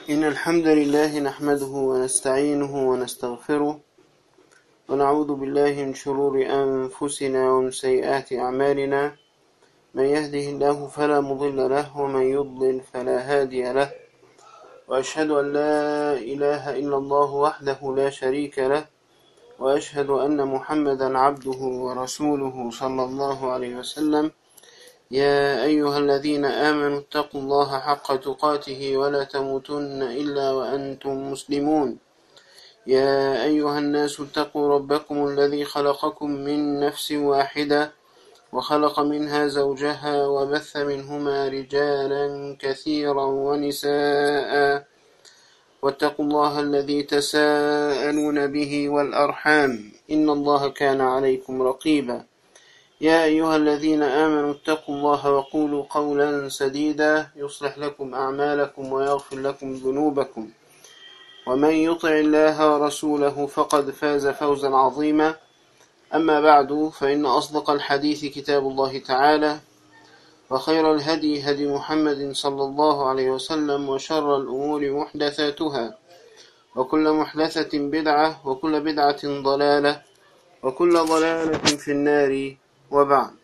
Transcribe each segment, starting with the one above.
إن الحمد لله نحمده ونستعينه ونستغفره ونعوذ بالله من شرور أنفسنا ومن سيئات أعمالنا. من يهده الله فلا مضل له ومن يضلل فلا هادي له، وأشهد أن لا إله إلا الله وحده لا شريك له، وأشهد أن محمدا عبده ورسوله صلى الله عليه وسلم. يا أيها الذين آمنوا اتقوا الله حق تقاته ولا تموتن إلا وأنتم مسلمون. يا أيها الناس اتقوا ربكم الذي خلقكم من نفس واحدة وخلق منها زوجها وبث منهما رجالا كثيرا ونساء، واتقوا الله الذي تساءلون به والأرحام إن الله كان عليكم رقيبا. يا أيها الذين آمنوا اتقوا الله وقولوا قولا سديدا يصلح لكم أعمالكم ويغفر لكم ذنوبكم، ومن يطع الله ورسوله فقد فاز فوزا عظيما. أما بعد، فإن أصدق الحديث كتاب الله تعالى، وخير الهدي هدي محمد صلى الله عليه وسلم، وشر الأمور محدثاتها، وكل محدثة بدعة، وكل بدعة ضلالة، وكل ضلالة في النار. وبعد،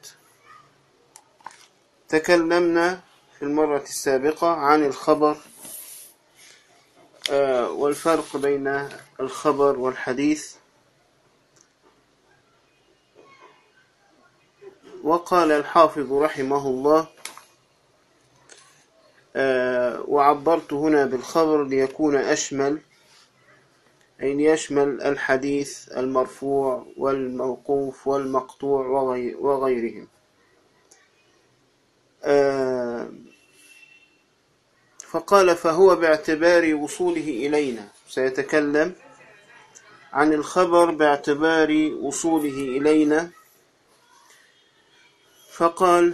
تكلمنا في المرة السابقة عن الخبر والفرق بين الخبر والحديث. وقال الحافظ رحمه الله: وعبرت هنا بالخبر ليكون أشمل، أي ليشمل الحديث المرفوع والموقوف والمقطوع وغيرهم. فقال: فهو باعتبار وصوله إلينا. سيتكلم عن الخبر باعتبار وصوله إلينا. فقال: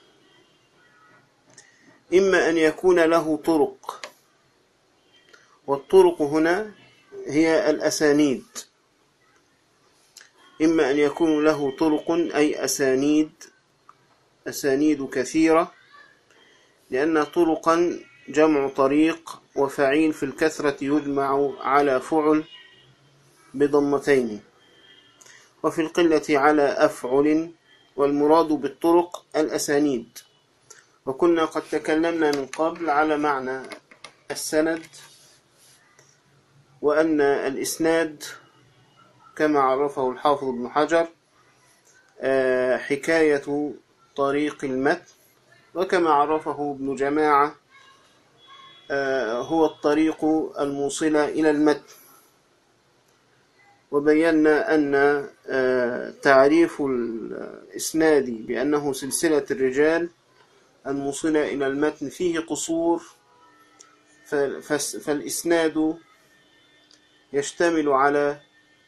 إما أن يكون له طرق، والطرق هنا هي الأسانيد. إما أن يكون له طرق أي أسانيد كثيرة، لأن طرقا جمع طريق، وفعيل في الكثرة يجمع على فعل بضمتين، وفي القلة على أفعل، والمراد بالطرق الأسانيد. وكنا قد تكلمنا من قبل على معنى السند، وأن الإسناد كما عرفه الحافظ ابن حجر حكاية طريق المتن، وكما عرفه ابن جماعة هو الطريق الموصلة إلى المتن. وبينا أن تعريف الإسناد بأنه سلسلة الرجال الموصلة إلى المتن فيه قصور، فالإسناد يشتمل على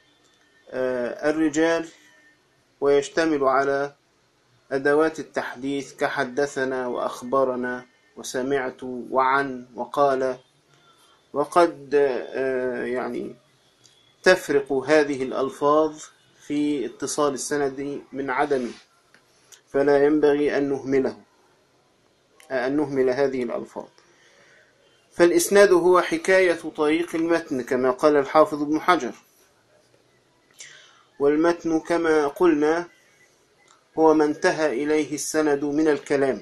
الرجال، ويشتمل على أدوات التحديث كحدثنا وأخبرنا وسمعت وعن وقال. وقد يعني تفرق هذه الألفاظ في اتصال السند من عدمه، فلا ينبغي أن نهمل هذه الألفاظ. فالإسناد هو حكاية طريق المتن كما قال الحافظ ابن حجر. والمتن كما قلنا هو ما انتهى إليه السند من الكلام.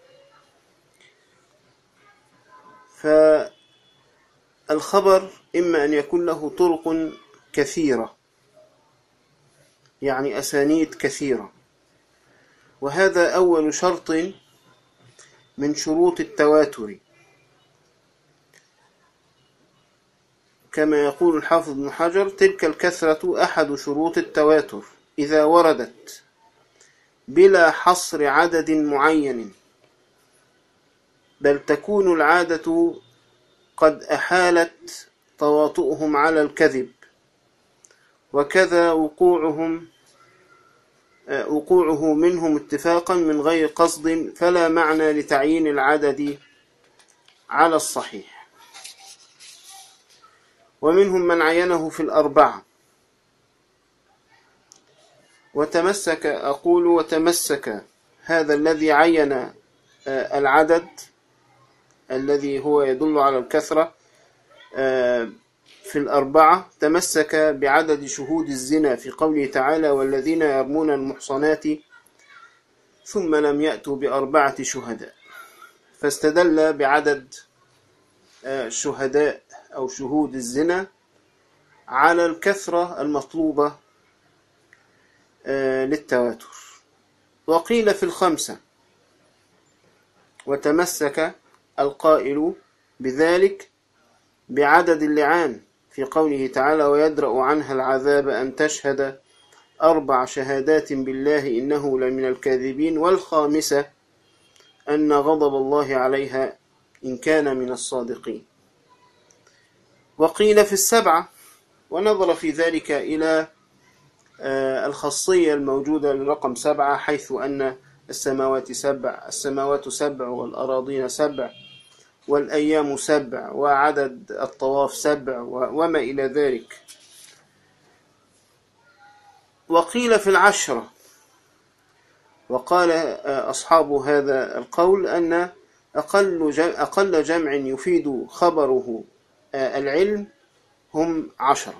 فالخبر إما أن يكون له طرق كثيرة، يعني أسانيد كثيرة، وهذا أول شرط من شروط التواتر، كما يقول الحافظ ابن حجر: تلك الكثرة أحد شروط التواتر إذا وردت بلا حصر عدد معين، بل تكون العادة قد أحالت تواطؤهم على الكذب، وكذا وقوعه منهم اتفاقا من غير قصد، فلا معنى لتعيين العدد على الصحيح. ومنهم من عينه في الأربعة، وتمسك هذا الذي عين العدد الذي هو يدل على الكثرة في الأربعة تمسك بعدد شهود الزنا في قوله تعالى والذين يرمون المحصنات ثم لم يأتوا بأربعة شهداء، فاستدل بعدد شهداء أو شهود الزنا على الكثرة المطلوبة للتواتر. وقيل في الخمسة، وتمسك القائل بذلك بعدد اللعان في قوله تعالى ويدرأ عنها العذاب أن تشهد 4 شهادات بالله إنه لمن الكاذبين، والخامسة أن غضب الله عليها إن كان من الصادقين. وقيل في 7، ونظر في ذلك إلى الخاصية الموجودة لرقم 7، حيث أن السماوات 7 والأراضين 7 والأيام 7 وعدد الطواف 7 وما إلى ذلك. وقيل في 10، وقال أصحاب هذا القول أن أقل جمع يفيد خبره العلم هم 10.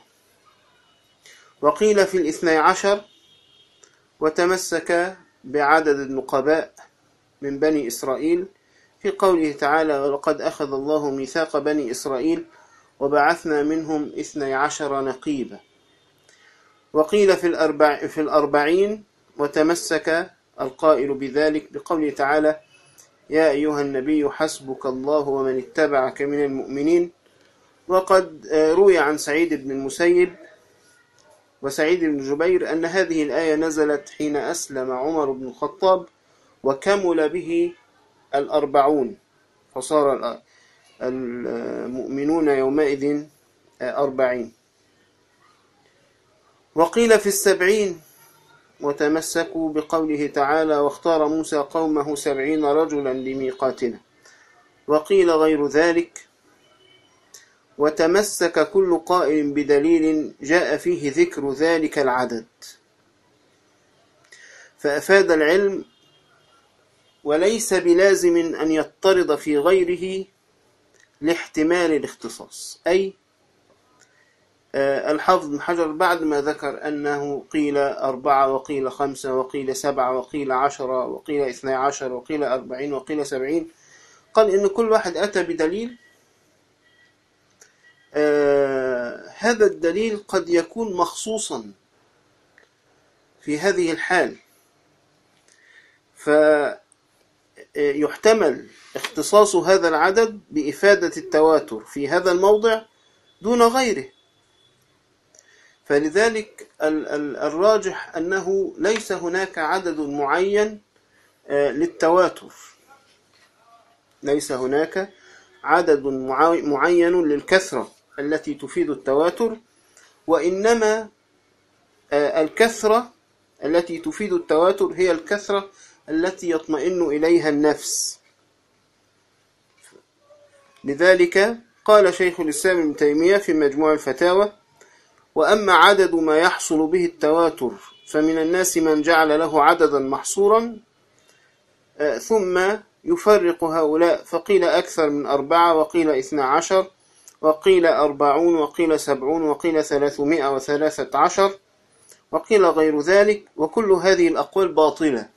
وقيل في 12، وتمسك بعدد النقباء من بني إسرائيل في قوله تعالى ولقد أخذ الله ميثاق بني إسرائيل وبعثنا منهم 12 نقيبا. وقيل في 40، وتمسك القائل بذلك بقوله تعالى يا أيها النبي حسبك الله ومن اتبعك من المؤمنين. وقد روي عن سعيد بن المسيب وسعيد بن جبير أن هذه الآية نزلت حين أسلم عمر بن الخطاب وكمل به 40، فصار المؤمنون يومئذ 40. وقيل في 70، وتمسكوا بقوله تعالى واختار موسى قومه 70 رجلا لميقاتنا. وقيل غير ذلك، وتمسك كل قائل بدليل جاء فيه ذكر ذلك العدد، فأفاد العلم وليس بلازم أن يضطرد في غيره لاحتمال الاختصاص. أي الحافظ بن حجر بعد ما ذكر أنه قيل 4 وقيل 5 وقيل 7 وقيل 10 وقيل 12 وقيل 40 وقيل 70، قال إن كل واحد أتى بدليل، هذا الدليل قد يكون مخصوصا في هذه الحال، فيحتمل اختصاص هذا العدد بإفادة التواتر في هذا الموضع دون غيره. فلذلك الراجح أنه ليس هناك عدد معين للتواتر، ليس هناك عدد معين للكثرة التي تفيد التواتر، وإنما الكثرة التي تفيد التواتر هي الكثرة التي يطمئن إليها النفس. لذلك قال شيخ الإسلام ابن تيمية في مجموع الفتاوى وأما عدد ما يحصل به التواتر فمن الناس من جعل له عددا محصورا ثم يفرق هؤلاء، فقيل أكثر من 4 وقيل 12 وقيل 40 وقيل 70 وقيل 313 وقيل غير ذلك، وكل هذه الأقوال باطلة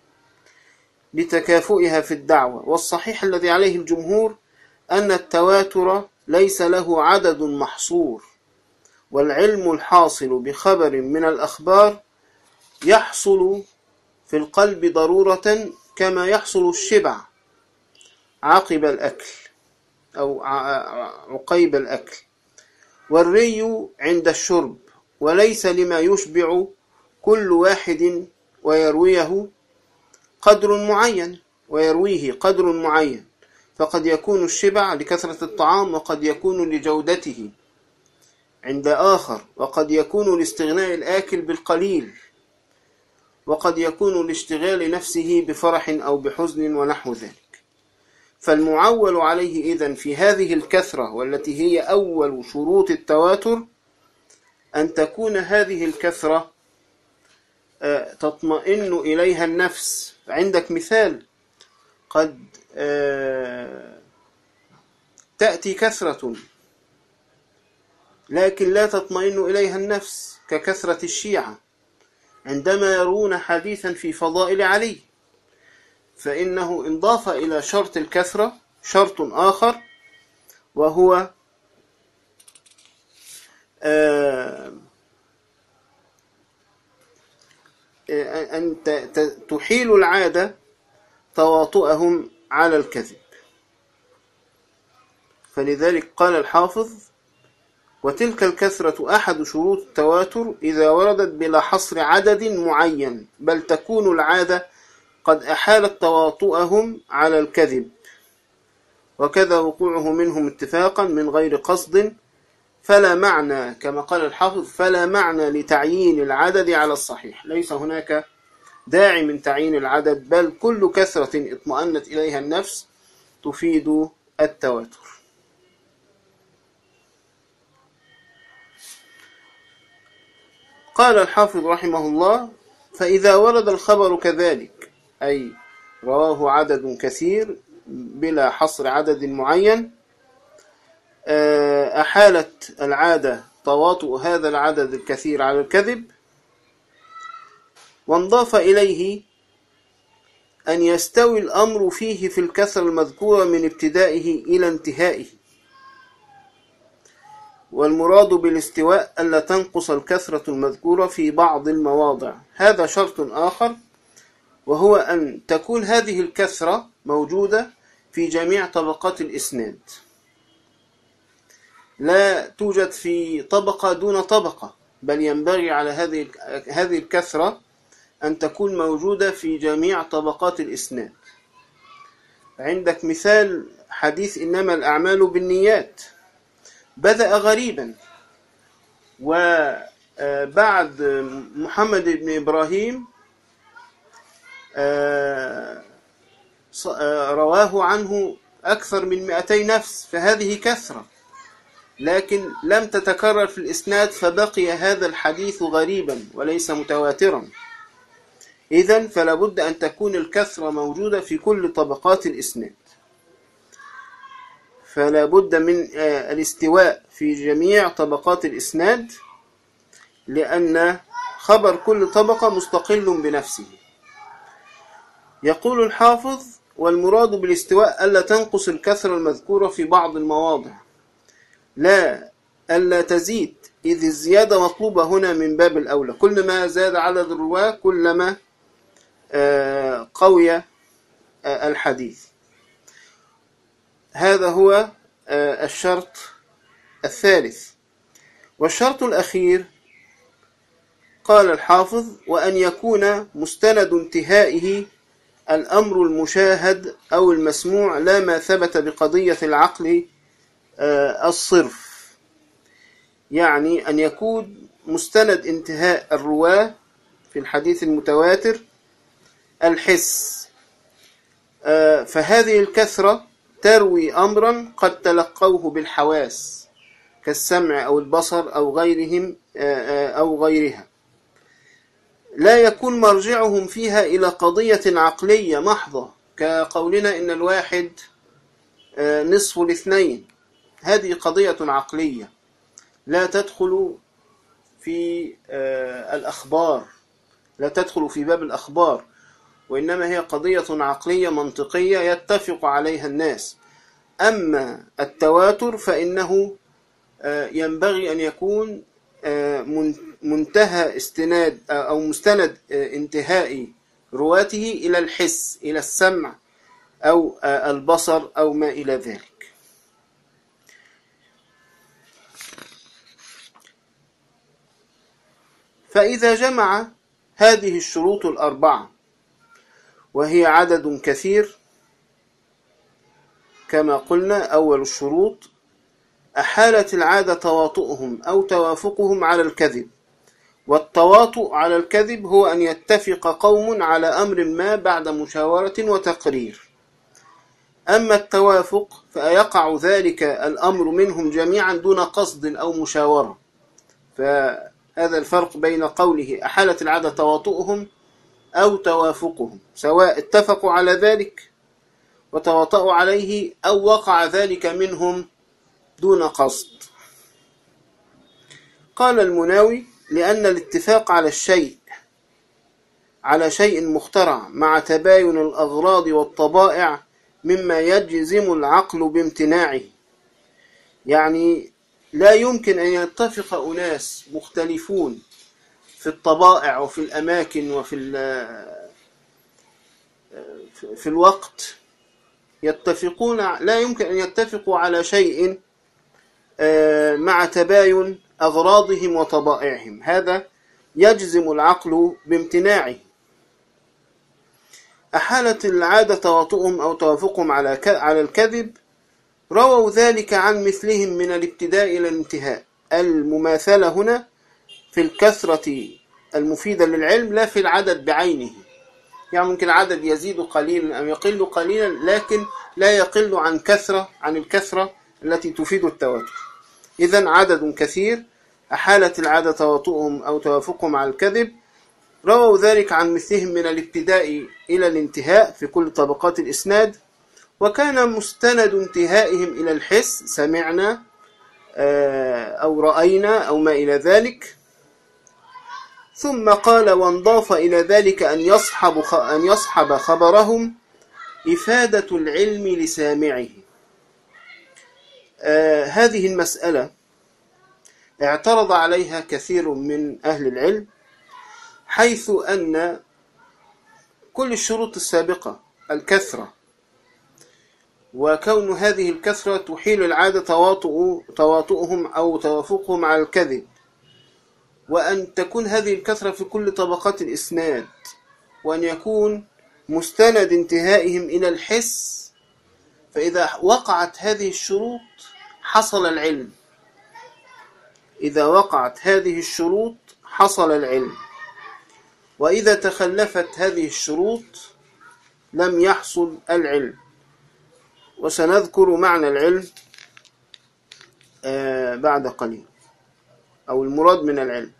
لتكافؤها في الدعوة. والصحيح الذي عليه الجمهور أن التواتر ليس له عدد محصور، والعلم الحاصل بخبر من الأخبار يحصل في القلب ضرورة كما يحصل الشبع عقب الأكل أو عقيب الأكل، والري عند الشرب، وليس لما يشبع كل واحد ويرويه قدر معين، فقد يكون الشبع لكثرة الطعام وقد يكون لجودته عند آخر، وقد يكون لاستغناء الآكل بالقليل، وقد يكون لاشتغال نفسه بفرح أو بحزن ونحو ذلك. فالمعول عليه إذن في هذه الكثرة والتي هي أول شروط التواتر أن تكون هذه الكثرة تطمئن إليها النفس. عندك مثال، قد تأتي كثرة لكن لا تطمئن إليها النفس ككثرة الشيعة عندما يرون حديثا في فضائل علي، فإنه انضاف إلى شرط الكثرة شرط آخر، وهو أن تحيل العادة تواطؤهم على الكذب. فلذلك قال الحافظ: وتلك الكثرة أحد شروط التواتر إذا وردت بلا حصر عدد معين، بل تكون العادة قد أحالت تواطؤهم على الكذب، وكذا وقوعه منهم اتفاقا من غير قصد، فلا معنى كما قال الحافظ: فلا معنى لتعيين العدد على الصحيح. ليس هناك داعي من تعيين العدد، بل كل كثرة اطمأنت إليها النفس تفيد التواتر. قال الحافظ رحمه الله: فإذا ورد الخبر كذلك، أي رواه عدد كثير بلا حصر عدد معين، أحالت العادة تواطؤ هذا العدد الكثير على الكذب، وانضاف إليه أن يستوي الأمر فيه في الكثرة المذكورة من ابتدائه إلى انتهائه. والمراد بالاستواء ألا تنقص الكثرة المذكورة في بعض المواضع. هذا شرط آخر، وهو أن تكون هذه الكثرة موجودة في جميع طبقات الإسناد، لا توجد في طبقة دون طبقة، بل ينبغي على هذه الكثرة أن تكون موجودة في جميع طبقات الإسناد. عندك مثال حديث إنما الأعمال بالنيات، بدأ غريبا، وبعد محمد بن إبراهيم رواه عنه أكثر من 200 نفس، فهذه كثرة، لكن لم تتكرر في الإسناد، فبقي هذا الحديث غريبا وليس متواترا. إذن فلا بد أن تكون الكثرة موجودة في كل طبقات الإسناد، فلا بد من الاستواء في جميع طبقات الإسناد، لأن خبر كل طبقة مستقل بنفسه. يقول الحافظ: والمراد بالاستواء ألا تنقص الكثرة المذكورة في بعض المواضع، لا ألا تزيد، إذ الزيادة مطلوبة هنا من باب الأولى، كل ما زاد عدد الرواة كلما قوي الحديث. هذا هو الشرط الثالث. والشرط الأخير قال الحافظ: وأن يكون مستند انتهائه الأمر المشاهد أو المسموع، لا ما ثبت بقضية العقل الصرف. يعني أن يكون مستند انتهاء الرواة في الحديث المتواتر الحس، فهذه الكثرة تروي أمرا قد تلقوه بالحواس كالسمع أو البصر أو غيرهم أو غيرها، لا يكون مرجعهم فيها إلى قضية عقلية محضة، كقولنا إن الواحد نصف الاثنين. هذه قضية عقلية لا تدخل في الأخبار، لا تدخل في باب الأخبار، وإنما هي قضية عقلية منطقية يتفق عليها الناس. أما التواتر فإنه ينبغي أن يكون منتهى استناد أو مستند انتهاء رواته إلى الحس، إلى السمع أو البصر أو ما إلى ذلك. فإذا جمع هذه الشروط الأربعة، وهي عدد كثير كما قلنا، أول الشروط أحالت العادة تواطؤهم أو توافقهم على الكذب. والتواطؤ على الكذب هو أن يتفق قوم على أمر ما بعد مشاورة وتقرير. أما التوافق فيقع ذلك الأمر منهم جميعا دون قصد أو مشاورة. فهذا الفرق بين قوله أحالت العادة تواطؤهم أو توافقهم، سواء اتفقوا على ذلك وتواطؤوا عليه أو وقع ذلك منهم دون قصد. قال المناوي: لأن الاتفاق على شيء مخترع مع تباين الأغراض والطبائع مما يجزم العقل بامتناعه. يعني لا يمكن أن يتفق أناس مختلفون في الطبائع وفي الأماكن وفي الوقت لا يمكن أن يتفقوا على شيء مع تباين أغراضهم وطبائعهم. هذا يجزم العقل بامتناعه. أحالت العادة تواطؤهم أو توافقهم على الكذب، رووا ذلك عن مثلهم من الابتداء إلى الانتهاء. المماثلة هنا في الكثرة المفيدة للعلم لا في العدد بعينه. يعني ممكن عدد يزيد قليلا أو يقل قليلا، لكن لا يقل عن الكثرة التي تفيد التواتر. إذن عدد كثير أحالت العادة تواطؤهم أو توافقهم على الكذب، رووا ذلك عن مثلهم من الابتداء إلى الانتهاء في كل طبقات الإسناد، وكان مستند انتهائهم إلى الحس، سمعنا أو رأينا أو ما إلى ذلك. ثم قال: وانضاف إلى ذلك أن يصحب خبرهم إفادة العلم لسامعه. هذه المسألة اعترض عليها كثير من أهل العلم، حيث أن كل الشروط السابقة، الكثرة، وكون هذه الكثرة تحيل العادة تواطؤهم أو توافقهم على الكذب، وأن تكون هذه الكثرة في كل طبقات الإسناد، وأن يكون مستند انتهائهم إلى الحس. فإذا وقعت هذه الشروط حصل العلم. إذا وقعت هذه الشروط حصل العلم، وإذا تخلفت هذه الشروط لم يحصل العلم. وسنذكر معنى العلم بعد قليل، أو المراد من العلم.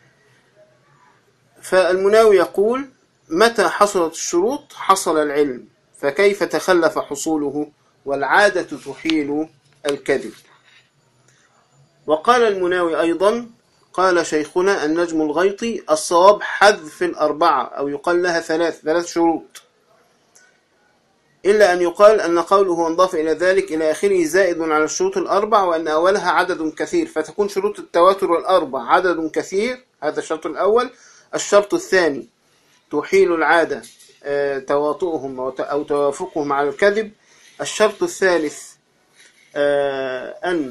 فالمناوي يقول: متى حصلت الشروط حصل العلم، فكيف تخلف حصوله والعادة تحيل الكذب. وقال المناوي أيضا: قال شيخنا النجم الغيطي: الصواب حذف الأربعة، أو يقال لها ثلاث شروط، إلا أن يقال أن قوله وانضاف إلى ذلك إلى آخره زائد على الشروط الأربع، وأن أولها عدد كثير، فتكون شروط التواتر الأربع عدد كثير. هذا الشرط الأول. الشرط الثاني تحيل العادة تواطؤهم أو توافقهم على الكذب. الشرط الثالث أن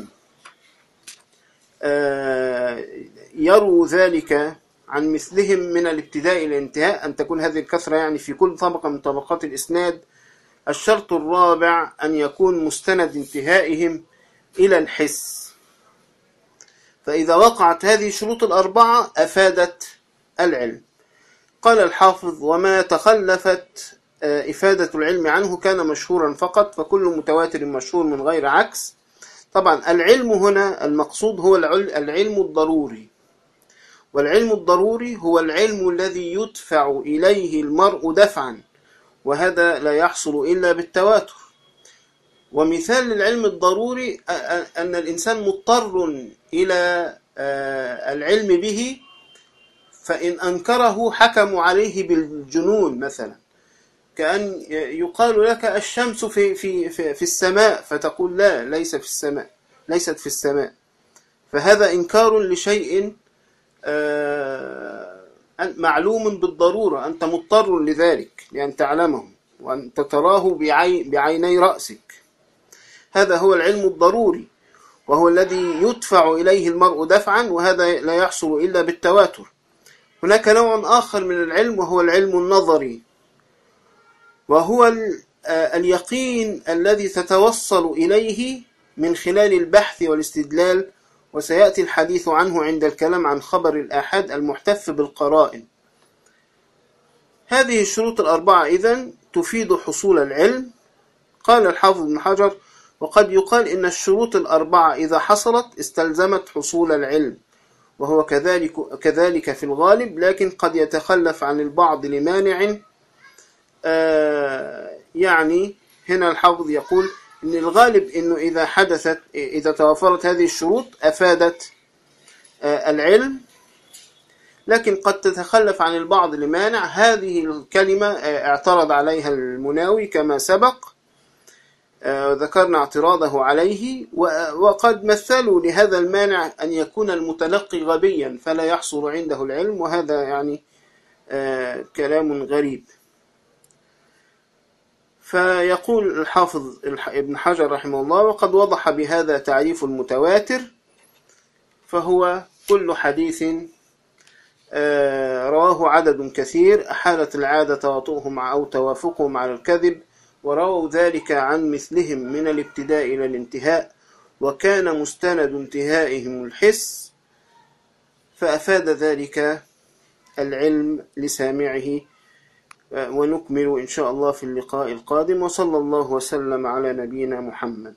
يروا ذلك عن مثلهم من الابتداء إلى الانتهاء، أن تكون هذه الكثرة يعني في كل طبقة من طبقات الإسناد. الشرط الرابع أن يكون مستند انتهائهم إلى الحس. فإذا وقعت هذه الشروط الأربعة أفادت العلم. قال الحافظ: وما تخلفت إفادة العلم عنه كان مشهورا فقط، فكل متواتر مشهور من غير عكس. طبعا العلم هنا المقصود هو العلم الضروري، والعلم الضروري هو العلم الذي يدفع إليه المرء دفعا، وهذا لا يحصل إلا بالتواتر. ومثال للعلم الضروري أن الإنسان مضطر إلى العلم به، فإن أنكره حكموا عليه بالجنون مثلا، كأن يقال لك الشمس في السماء، فتقول لا، ليست في السماء. فهذا إنكار لشيء معلوم بالضرورة، أنت مضطر لذلك لأن تعلمه وأنت تراه بعيني رأسك. هذا هو العلم الضروري، وهو الذي يدفع إليه المرء دفعا، وهذا لا يحصل إلا بالتواتر. هناك نوع آخر من العلم، وهو العلم النظري، وهو اليقين الذي تتوصل إليه من خلال البحث والاستدلال، وسيأتي الحديث عنه عند الكلام عن خبر الآحاد المحتف بالقرائن. هذه الشروط الأربعة إذن تفيد حصول العلم. قال الحافظ ابن حجر: وقد يقال إن الشروط الأربعة إذا حصلت استلزمت حصول العلم، وهو كذلك في الغالب، لكن قد يتخلف عن البعض لمانع. يعني هنا الحافظ يقول إن الغالب إنه إذا توفرت هذه الشروط أفادت العلم، لكن قد تتخلف عن البعض لمانع. هذه الكلمة اعترض عليها المناوي كما سبق، ذكرنا اعتراضه عليه، وقد مثلوا لهذا المانع أن يكون المتلقي غبيا فلا يحصل عنده العلم، وهذا يعني كلام غريب. فيقول الحافظ ابن حجر رحمه الله: وقد وضح بهذا تعريف المتواتر، فهو كل حديث رواه عدد كثير أحالت العادة تواطؤهم أو توافقهم على الكذب، ورووا ذلك عن مثلهم من الابتداء إلى الانتهاء، وكان مستند انتهائهم الحس، فأفاد ذلك العلم لسامعه. ونكمل إن شاء الله في اللقاء القادم، وصلى الله وسلم على نبينا محمد.